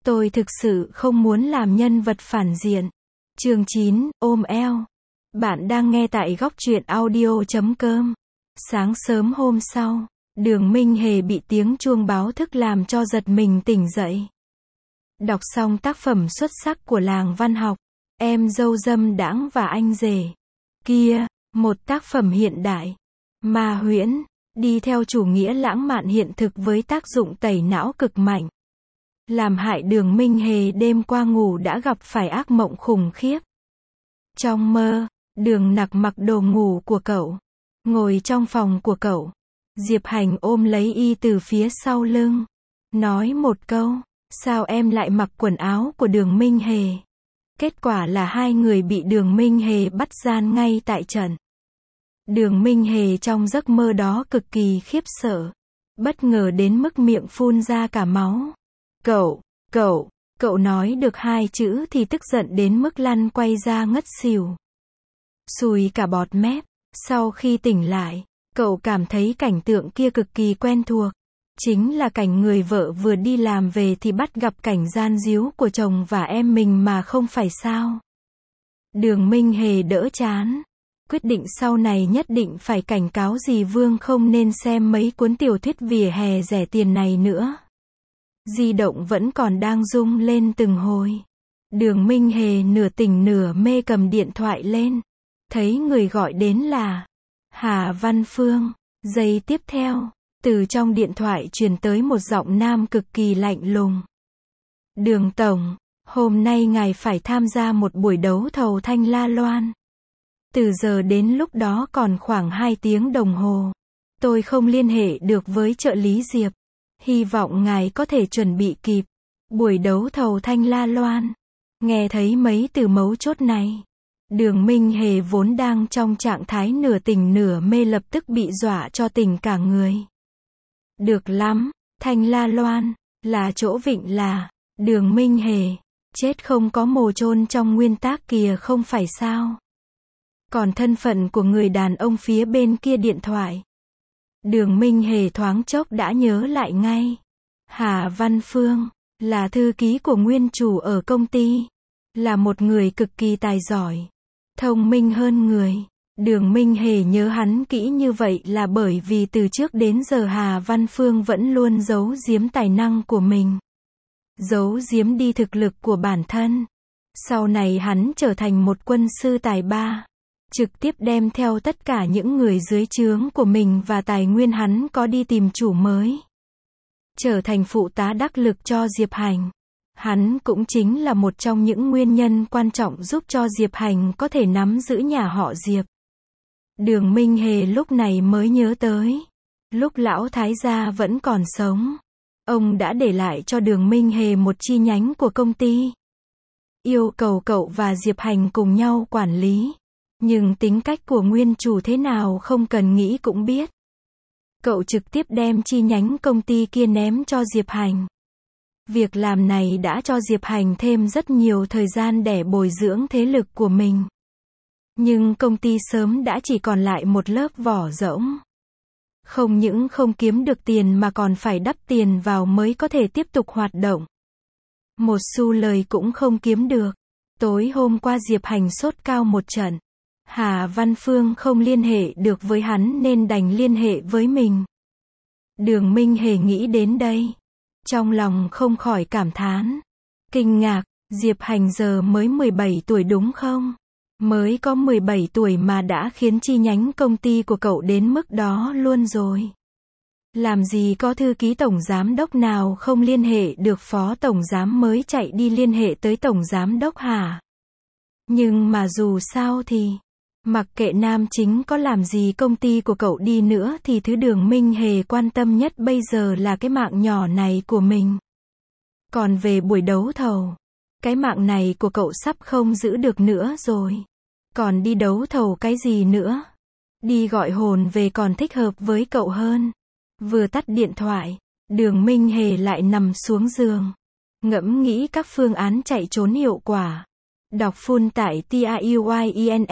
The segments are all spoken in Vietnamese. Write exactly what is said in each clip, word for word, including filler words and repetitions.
Tôi thực sự không muốn làm nhân vật phản diện. Chương chín, ôm eo. Bạn đang nghe tại góc truyện audio chấm com. Sáng sớm hôm sau, Đường Minh Hề bị tiếng chuông báo thức làm cho giật mình tỉnh dậy. Đọc xong tác phẩm xuất sắc của làng văn học, Em dâu dâm đãng và anh rể. Kia, một tác phẩm hiện đại, ma huyễn, đi theo chủ nghĩa lãng mạn hiện thực với tác dụng tẩy não cực mạnh. Làm hại Đường Minh Hề đêm qua ngủ đã gặp phải ác mộng khủng khiếp. Trong mơ, Đường Nặc mặc đồ ngủ của cậu, ngồi trong phòng của cậu. Diệp Hành ôm lấy y từ phía sau lưng, nói một câu, sao em lại mặc quần áo của Đường Minh Hề? Kết quả là hai người bị Đường Minh Hề bắt gian ngay tại trận. Đường Minh Hề trong giấc mơ đó cực kỳ khiếp sợ, bất ngờ đến mức miệng phun ra cả máu. Cậu, cậu, cậu nói được hai chữ thì tức giận đến mức lăn quay ra ngất xỉu. Sùi cả bọt mép. Sau khi tỉnh lại, cậu cảm thấy cảnh tượng kia cực kỳ quen thuộc. Chính là cảnh người vợ vừa đi làm về thì bắt gặp cảnh gian díu của chồng và em mình mà không phải sao. Đường Minh Hề đỡ chán, quyết định sau này nhất định phải cảnh cáo dì Vương không nên xem mấy cuốn tiểu thuyết vỉa hè rẻ tiền này nữa. Di động vẫn còn đang rung lên từng hồi. Đường Minh Hề nửa tỉnh nửa mê cầm điện thoại lên. Thấy người gọi đến là Hà Văn Phương. Giây tiếp theo, từ trong điện thoại truyền tới một giọng nam cực kỳ lạnh lùng. Đường Tổng, hôm nay ngài phải tham gia một buổi đấu thầu Thanh La Loan. Từ giờ đến lúc đó còn khoảng hai tiếng đồng hồ. Tôi không liên hệ được với trợ lý Diệp. Hy vọng ngài có thể chuẩn bị kịp. Buổi đấu thầu Thanh La Loan. Nghe thấy mấy từ mấu chốt này, Đường Minh Hề vốn đang trong trạng thái nửa tỉnh nửa mê lập tức bị dọa cho tỉnh cả người. Được lắm, Thanh La Loan, là chỗ vịnh là, Đường Minh Hề, chết không có mồ chôn trong nguyên tác kìa không phải sao. Còn thân phận của người đàn ông phía bên kia điện thoại. Đường Minh Hề thoáng chốc đã nhớ lại ngay. Hà Văn Phương, là thư ký của nguyên chủ ở công ty. Là một người cực kỳ tài giỏi, thông minh hơn người. Đường Minh Hề nhớ hắn kỹ như vậy là bởi vì từ trước đến giờ Hà Văn Phương vẫn luôn giấu giếm tài năng của mình. Giấu giếm đi thực lực của bản thân. Sau này hắn trở thành một quân sư tài ba. Trực tiếp đem theo tất cả những người dưới trướng của mình và tài nguyên hắn có đi tìm chủ mới. Trở thành phụ tá đắc lực cho Diệp Hành. Hắn cũng chính là một trong những nguyên nhân quan trọng giúp cho Diệp Hành có thể nắm giữ nhà họ Diệp. Đường Minh Hề lúc này mới nhớ tới. Lúc lão thái gia vẫn còn sống, ông đã để lại cho Đường Minh Hề một chi nhánh của công ty. Yêu cầu cậu và Diệp Hành cùng nhau quản lý. Nhưng tính cách của nguyên chủ thế nào không cần nghĩ cũng biết. Cậu trực tiếp đem chi nhánh công ty kia ném cho Diệp Hành. Việc làm này đã cho Diệp Hành thêm rất nhiều thời gian để bồi dưỡng thế lực của mình. Nhưng công ty sớm đã chỉ còn lại một lớp vỏ rỗng. Không những không kiếm được tiền mà còn phải đắp tiền vào mới có thể tiếp tục hoạt động. Một xu lời cũng không kiếm được. Tối hôm qua Diệp Hành sốt cao một trận. Hà Văn Phương không liên hệ được với hắn nên đành liên hệ với mình. Đường Minh Hề nghĩ đến đây, trong lòng không khỏi cảm thán. Kinh ngạc, Diệp Hành giờ mới mười bảy tuổi đúng không? Mới có mười bảy tuổi mà đã khiến chi nhánh công ty của cậu đến mức đó luôn rồi. Làm gì có thư ký tổng giám đốc nào không liên hệ được phó tổng giám mới chạy đi liên hệ tới tổng giám đốc hả? Nhưng mà dù sao thì, mặc kệ nam chính có làm gì công ty của cậu đi nữa thì thứ Đường Minh Hề quan tâm nhất bây giờ là cái mạng nhỏ này của mình. Còn về buổi đấu thầu, cái mạng này của cậu sắp không giữ được nữa rồi. Còn đi đấu thầu cái gì nữa? Đi gọi hồn về còn thích hợp với cậu hơn. Vừa tắt điện thoại, Đường Minh Hề lại nằm xuống giường, ngẫm nghĩ các phương án chạy trốn hiệu quả. Đọc full tại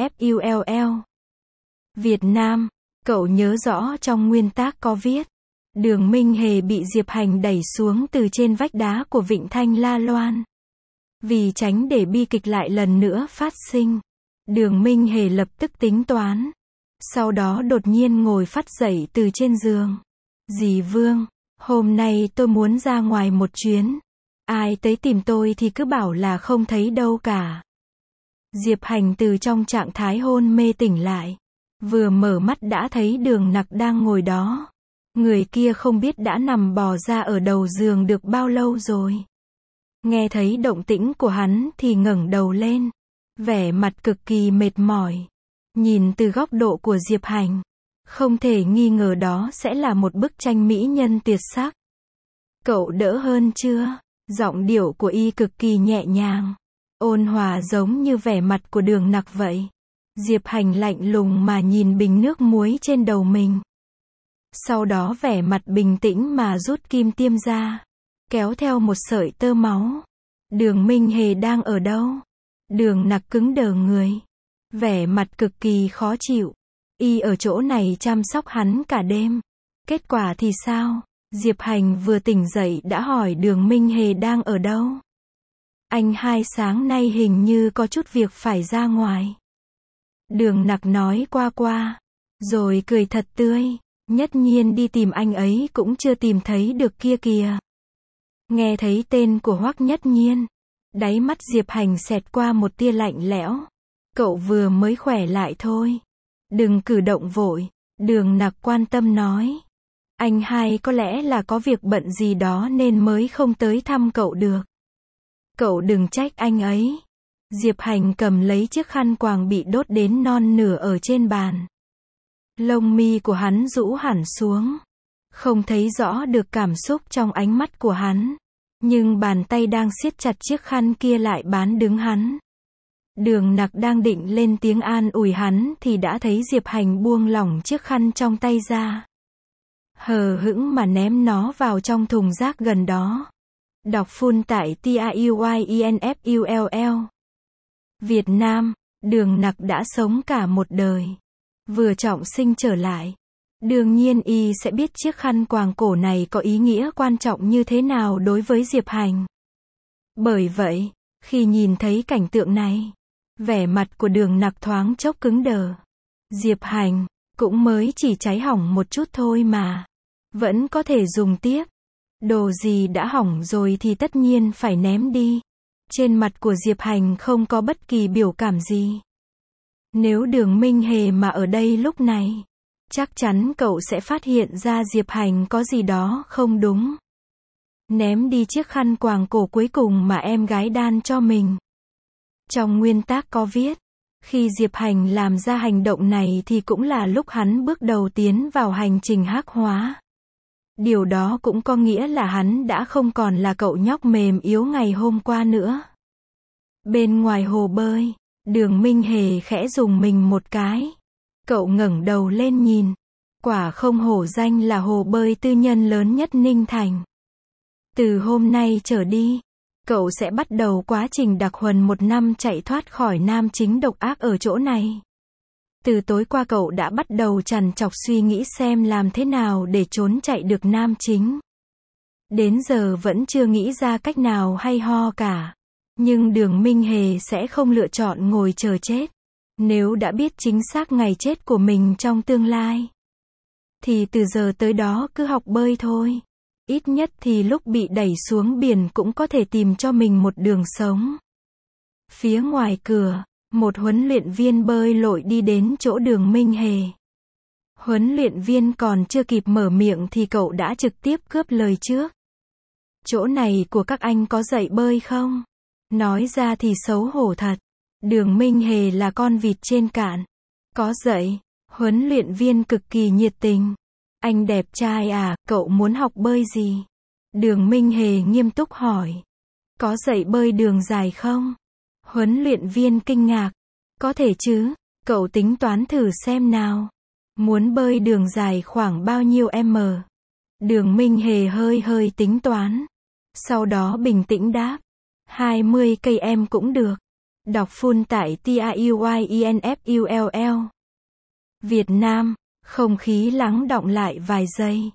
tiuyinfull. Việt Nam, cậu nhớ rõ trong nguyên tác có viết, Đường Minh Hề bị Diệp Hành đẩy xuống từ trên vách đá của Vịnh Thanh La Loan. Vì tránh để bi kịch lại lần nữa phát sinh, Đường Minh Hề lập tức tính toán. Sau đó đột nhiên ngồi phắt dậy từ trên giường. Dì Vương, hôm nay tôi muốn ra ngoài một chuyến. Ai tới tìm tôi thì cứ bảo là không thấy đâu cả. Diệp Hành từ trong trạng thái hôn mê tỉnh lại. Vừa mở mắt đã thấy Đường Nặc đang ngồi đó. Người kia không biết đã nằm bò ra ở đầu giường được bao lâu rồi. Nghe thấy động tĩnh của hắn thì ngẩng đầu lên. Vẻ mặt cực kỳ mệt mỏi. Nhìn từ góc độ của Diệp Hành, không thể nghi ngờ đó sẽ là một bức tranh mỹ nhân tuyệt sắc. Cậu đỡ hơn chưa? Giọng điệu của y cực kỳ nhẹ nhàng, ôn hòa giống như vẻ mặt của Đường Nặc vậy. Diệp Hành lạnh lùng mà nhìn bình nước muối trên đầu mình. Sau đó vẻ mặt bình tĩnh mà rút kim tiêm ra, kéo theo một sợi tơ máu. Đường Minh Hề đang ở đâu? Đường Nặc cứng đờ người, vẻ mặt cực kỳ khó chịu. Y ở chỗ này chăm sóc hắn cả đêm. Kết quả thì sao? Diệp Hành vừa tỉnh dậy đã hỏi Đường Minh Hề đang ở đâu. Anh hai sáng nay hình như có chút việc phải ra ngoài. Đường Nặc nói qua qua, rồi cười thật tươi. Nhất Nhiên đi tìm anh ấy cũng chưa tìm thấy được kia kìa. Nghe thấy tên của Hoắc Nhất Nhiên, đáy mắt Diệp Hành xẹt qua một tia lạnh lẽo. Cậu vừa mới khỏe lại thôi. Đừng cử động vội. Đường Nặc quan tâm nói. Anh hai có lẽ là có việc bận gì đó nên mới không tới thăm cậu được. Cậu đừng trách anh ấy. Diệp Hành cầm lấy chiếc khăn quàng bị đốt đến non nửa ở trên bàn. Lông mi của hắn rũ hẳn xuống. Không thấy rõ được cảm xúc trong ánh mắt của hắn. Nhưng bàn tay đang siết chặt chiếc khăn kia lại bán đứng hắn. Đường Nặc đang định lên tiếng an ủi hắn thì đã thấy Diệp Hành buông lỏng chiếc khăn trong tay ra. Hờ hững mà ném nó vào trong thùng rác gần đó. Đọc full tại T A U Y E N F U L L. Việt Nam, Đường Nặc đã sống cả một đời. Vừa trọng sinh trở lại. Đương nhiên y sẽ biết chiếc khăn quàng cổ này có ý nghĩa quan trọng như thế nào đối với Diệp Hành. Bởi vậy, khi nhìn thấy cảnh tượng này, vẻ mặt của Đường Nặc thoáng chốc cứng đờ. Diệp Hành, cũng mới chỉ cháy hỏng một chút thôi mà. Vẫn có thể dùng tiếp. Đồ gì đã hỏng rồi thì tất nhiên phải ném đi. Trên mặt của Diệp Hành không có bất kỳ biểu cảm gì. Nếu Đường Minh Hề mà ở đây lúc này, chắc chắn cậu sẽ phát hiện ra Diệp Hành có gì đó không đúng. Ném đi chiếc khăn quàng cổ cuối cùng mà em gái đan cho mình. Trong nguyên tắc có viết, khi Diệp Hành làm ra hành động này thì cũng là lúc hắn bước đầu tiến vào hành trình hắc hóa. Điều đó cũng có nghĩa là hắn đã không còn là cậu nhóc mềm yếu ngày hôm qua nữa. Bên ngoài hồ bơi, Đường Minh Hề khẽ dùng mình một cái. Cậu ngẩng đầu lên nhìn. Quả không hổ danh là hồ bơi tư nhân lớn nhất Ninh Thành. Từ hôm nay trở đi, cậu sẽ bắt đầu quá trình đặc huấn một năm chạy thoát khỏi nam chính độc ác ở chỗ này. Từ tối qua cậu đã bắt đầu trằn trọc suy nghĩ xem làm thế nào để trốn chạy được nam chính. Đến giờ vẫn chưa nghĩ ra cách nào hay ho cả. Nhưng Đường Minh Hề sẽ không lựa chọn ngồi chờ chết. Nếu đã biết chính xác ngày chết của mình trong tương lai, thì từ giờ tới đó cứ học bơi thôi. Ít nhất thì lúc bị đẩy xuống biển cũng có thể tìm cho mình một đường sống. Phía ngoài cửa, một huấn luyện viên bơi lội đi đến chỗ Đường Minh Hề. Huấn luyện viên còn chưa kịp mở miệng thì cậu đã trực tiếp cướp lời trước. Chỗ này của các anh có dạy bơi không? Nói ra thì xấu hổ thật. Đường Minh Hề là con vịt trên cạn. Có dạy. Huấn luyện viên cực kỳ nhiệt tình. Anh đẹp trai à, cậu muốn học bơi gì? Đường Minh Hề nghiêm túc hỏi. Có dạy bơi đường dài không? Huấn luyện viên kinh ngạc. Có thể chứ, cậu tính toán thử xem nào. Muốn bơi đường dài khoảng bao nhiêu m? Đường Minh Hề hơi hơi tính toán. Sau đó bình tĩnh đáp. hai mươi cây em cũng được. Đọc full tại T A U Y E N F U L L. Việt Nam, không khí lắng đọng lại vài giây.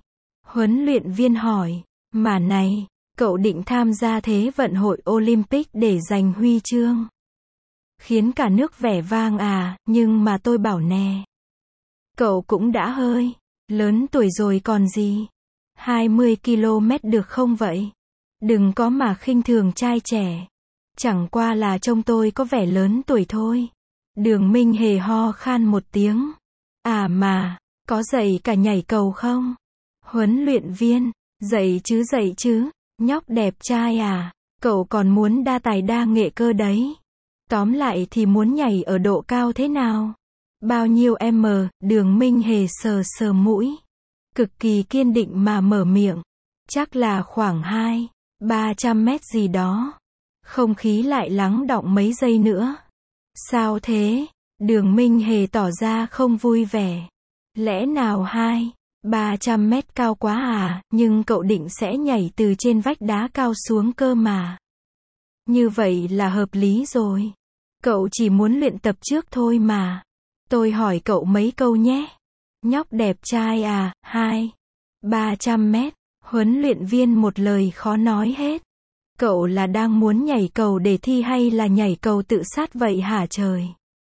Huấn luyện viên hỏi, mà này, cậu định tham gia Thế vận hội Olympic để giành huy chương. Khiến cả nước vẻ vang à, nhưng mà tôi bảo nè. Cậu cũng đã hơi lớn tuổi rồi còn gì. hai mươi ki lô mét được không vậy? Đừng có mà khinh thường trai trẻ. Chẳng qua là trông tôi có vẻ lớn tuổi thôi. Đường Minh Hề ho khan một tiếng. À mà, có dạy cả nhảy cầu không? Huấn luyện viên, dạy chứ dạy chứ, nhóc đẹp trai à, cậu còn muốn đa tài đa nghệ cơ đấy. Tóm lại thì muốn nhảy ở độ cao thế nào? Bao nhiêu m? Đường Minh Hề sờ sờ mũi. Cực kỳ kiên định mà mở miệng. Chắc là khoảng hai, ba trăm mét gì đó. Không khí lại lắng đọng mấy giây nữa. Sao thế? Đường Minh Hề tỏ ra không vui vẻ. Lẽ nào hai, ba trăm mét cao quá à, nhưng cậu định sẽ nhảy từ trên vách đá cao xuống cơ mà. Như vậy là hợp lý rồi. Cậu chỉ muốn luyện tập trước thôi mà. Tôi hỏi cậu mấy câu nhé. Nhóc đẹp trai à, hai, ba trăm mét. Huấn luyện viên một lời khó nói hết. Cậu là đang muốn nhảy cầu để thi hay là nhảy cầu tự sát vậy hả trời?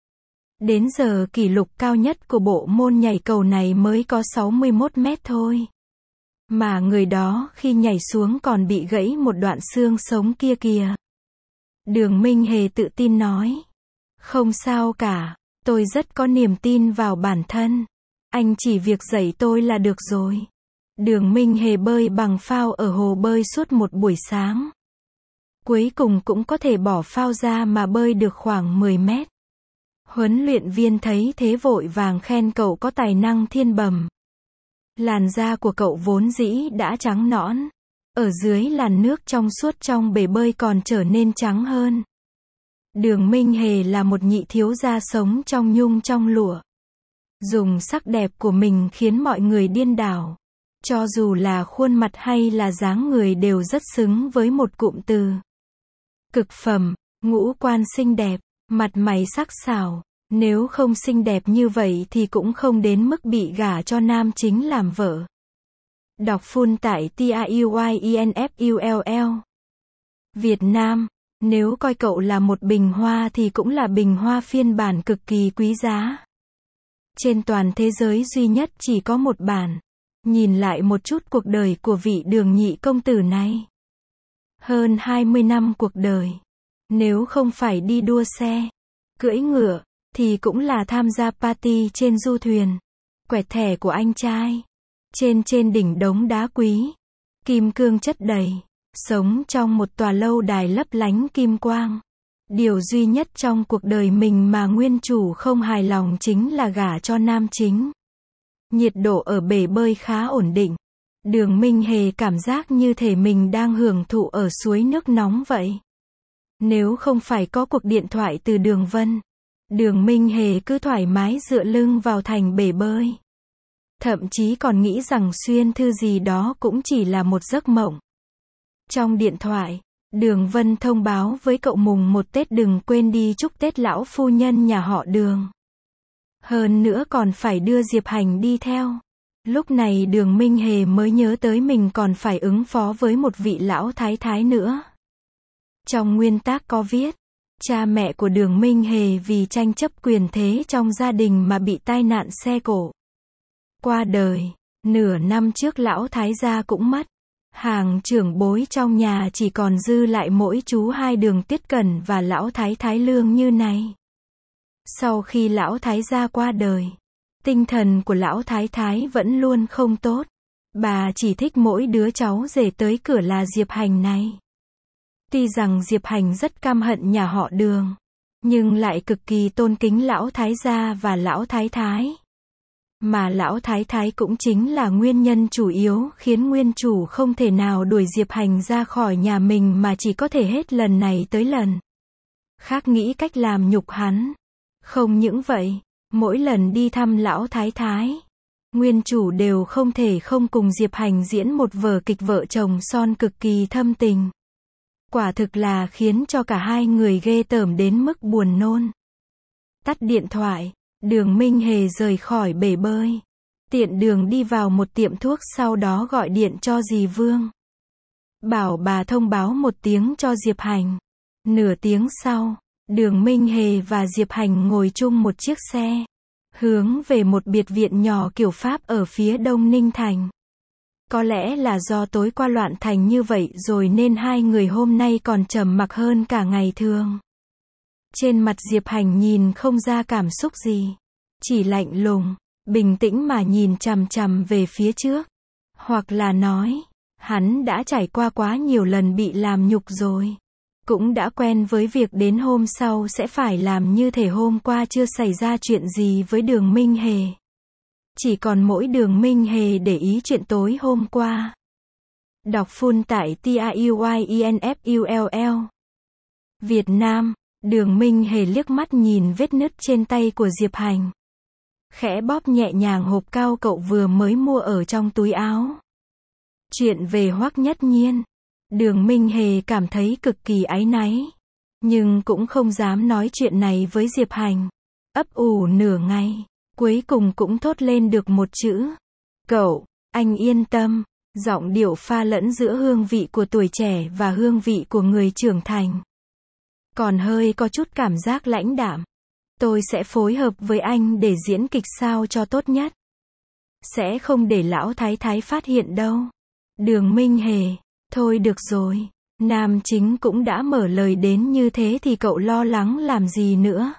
Đến giờ kỷ lục cao nhất của bộ môn nhảy cầu này mới có sáu mươi mốt mét thôi. Mà người đó khi nhảy xuống còn bị gãy một đoạn xương sống kia kìa. Đường Minh Hề tự tin nói. Không sao cả, tôi rất có niềm tin vào bản thân. Anh chỉ việc dạy tôi là được rồi. Đường Minh Hề bơi bằng phao ở hồ bơi suốt một buổi sáng. Cuối cùng cũng có thể bỏ phao ra mà bơi được khoảng mười mét. Huấn luyện viên thấy thế vội vàng khen cậu có tài năng thiên bẩm. Làn da của cậu vốn dĩ đã trắng nõn. Ở dưới làn nước trong suốt trong bể bơi còn trở nên trắng hơn. Đường Minh Hề là một nhị thiếu gia sống trong nhung trong lụa. Dùng sắc đẹp của mình khiến mọi người điên đảo. Cho dù là khuôn mặt hay là dáng người đều rất xứng với một cụm từ. Cực phẩm, ngũ quan xinh đẹp, mặt mày sắc sảo. Nếu không xinh đẹp như vậy thì cũng không đến mức bị gả cho nam chính làm vợ. Đọc full tại TAUYINFULL. Việt Nam, nếu coi cậu là một bình hoa thì cũng là bình hoa phiên bản cực kỳ quý giá. Trên toàn thế giới duy nhất chỉ có một bản. Nhìn lại một chút cuộc đời của vị Đường nhị công tử này. Hơn hai mươi năm cuộc đời. Nếu không phải đi đua xe, cưỡi ngựa, thì cũng là tham gia party trên du thuyền. Quẹt thẻ của anh trai. Trên trên đỉnh đống đá quý. Kim cương chất đầy. Sống trong một tòa lâu đài lấp lánh kim quang. Điều duy nhất trong cuộc đời mình mà nguyên chủ không hài lòng chính là gả cho nam chính. Nhiệt độ ở bể bơi khá ổn định. Đường Minh Hề cảm giác như thể mình đang hưởng thụ ở suối nước nóng vậy. Nếu không phải có cuộc điện thoại từ Đường Vân, Đường Minh Hề cứ thoải mái dựa lưng vào thành bể bơi. Thậm chí còn nghĩ rằng xuyên thư gì đó cũng chỉ là một giấc mộng. Trong điện thoại, Đường Vân thông báo với cậu mùng một Tết đừng quên đi chúc Tết lão phu nhân nhà họ Đường. Hơn nữa còn phải đưa Diệp Hành đi theo. Lúc này Đường Minh Hề mới nhớ tới mình còn phải ứng phó với một vị lão thái thái nữa. Trong nguyên tắc có viết, cha mẹ của Đường Minh Hề vì tranh chấp quyền thế trong gia đình mà bị tai nạn xe cộ. Qua đời, nửa năm trước lão thái gia cũng mất. Hàng trưởng bối trong nhà chỉ còn dư lại mỗi chú hai Đường Tiết Cẩn và lão thái thái Lương Như này. Sau khi lão thái gia qua đời, tinh thần của lão thái thái vẫn luôn không tốt. Bà chỉ thích mỗi đứa cháu rể tới cửa là Diệp Hành này. Tuy rằng Diệp Hành rất căm hận nhà họ Đường, nhưng lại cực kỳ tôn kính lão thái gia và lão thái thái. Mà lão thái thái cũng chính là nguyên nhân chủ yếu khiến nguyên chủ không thể nào đuổi Diệp Hành ra khỏi nhà mình mà chỉ có thể hết lần này tới lần khác nghĩ cách làm nhục hắn. Không những vậy, mỗi lần đi thăm lão thái thái, nguyên chủ đều không thể không cùng Diệp Hành diễn một vở kịch vợ chồng son cực kỳ thâm tình. Quả thực là khiến cho cả hai người ghê tởm đến mức buồn nôn. Tắt điện thoại, Đường Minh Hề rời khỏi bể bơi. Tiện đường đi vào một tiệm thuốc sau đó gọi điện cho dì Vương. Bảo bà thông báo một tiếng cho Diệp Hành. Nửa tiếng sau, Đường Minh Hề và Diệp Hành ngồi chung một chiếc xe, hướng về một biệt viện nhỏ kiểu Pháp ở phía đông Ninh Thành. Có lẽ là do tối qua loạn thành như vậy rồi nên hai người hôm nay còn trầm mặc hơn cả ngày thường. Trên mặt Diệp Hành nhìn không ra cảm xúc gì, chỉ lạnh lùng, bình tĩnh mà nhìn chằm chằm về phía trước. Hoặc là nói, hắn đã trải qua quá nhiều lần bị làm nhục rồi. Cũng đã quen với việc đến hôm sau sẽ phải làm như thể hôm qua chưa xảy ra chuyện gì với Đường Minh Hề. Chỉ còn mỗi Đường Minh Hề để ý chuyện tối hôm qua. Đọc full tại T A U Y E N F U L L. Việt Nam, Đường Minh Hề liếc mắt nhìn vết nứt trên tay của Diệp Hành. Khẽ bóp nhẹ nhàng hộp cao cậu vừa mới mua ở trong túi áo. Chuyện về Hoắc Nhất Nhiên. Đường Minh Hề cảm thấy cực kỳ áy náy. Nhưng cũng không dám nói chuyện này với Diệp Hành. Ấp ủ nửa ngày, cuối cùng cũng thốt lên được một chữ. Cậu, anh yên tâm. Giọng điệu pha lẫn giữa hương vị của tuổi trẻ và hương vị của người trưởng thành. Còn hơi có chút cảm giác lãnh đạm. Tôi sẽ phối hợp với anh để diễn kịch sao cho tốt nhất. Sẽ không để lão thái thái phát hiện đâu. Đường Minh Hề, thôi được rồi. Nam chính cũng đã mở lời đến như thế thì cậu lo lắng làm gì nữa.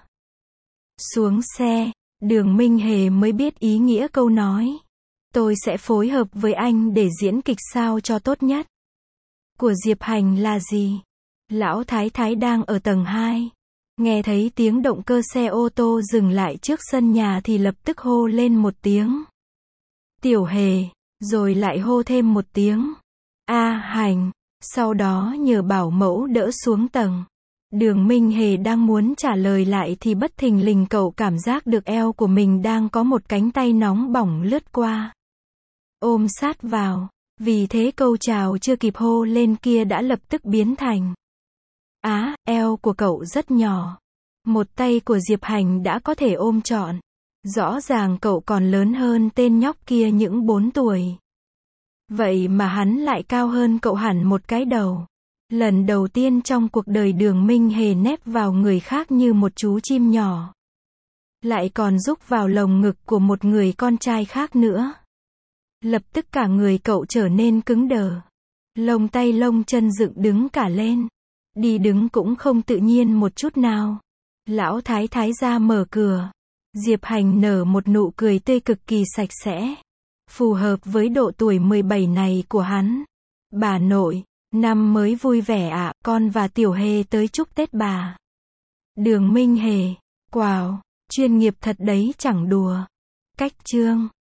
Xuống xe, Đường Minh Hề mới biết ý nghĩa câu nói. Tôi sẽ phối hợp với anh để diễn kịch sao cho tốt nhất. Của Diệp Hành là gì? Lão thái thái đang ở tầng hai. Nghe thấy tiếng động cơ xe ô tô dừng lại trước sân nhà thì lập tức hô lên một tiếng. Tiểu Hề, rồi lại hô thêm một tiếng. A Hành, sau đó nhờ bảo mẫu đỡ xuống tầng. Đường Minh Hề đang muốn trả lời lại thì bất thình lình cậu cảm giác được eo của mình đang có một cánh tay nóng bỏng lướt qua. Ôm sát vào, vì thế câu chào chưa kịp hô lên kia đã lập tức biến thành. Á, eo của cậu rất nhỏ. Một tay của Diệp Hành đã có thể ôm trọn. Rõ ràng cậu còn lớn hơn tên nhóc kia những bốn tuổi. Vậy mà hắn lại cao hơn cậu hẳn một cái đầu. Lần đầu tiên trong cuộc đời Đường Minh Hề nép vào người khác như một chú chim nhỏ. Lại còn rúc vào lồng ngực của một người con trai khác nữa. Lập tức cả người cậu trở nên cứng đờ. Lông tay lông chân dựng đứng cả lên. Đi đứng cũng không tự nhiên một chút nào. Lão thái thái ra mở cửa. Diệp Hành nở một nụ cười tươi cực kỳ sạch sẽ. Phù hợp với độ tuổi mười bảy này của hắn. Bà nội, năm mới vui vẻ ạ, à, con và Tiểu Hề tới chúc Tết bà. Đường Minh Hề, wow, chuyên nghiệp thật đấy chẳng đùa. Cách chương.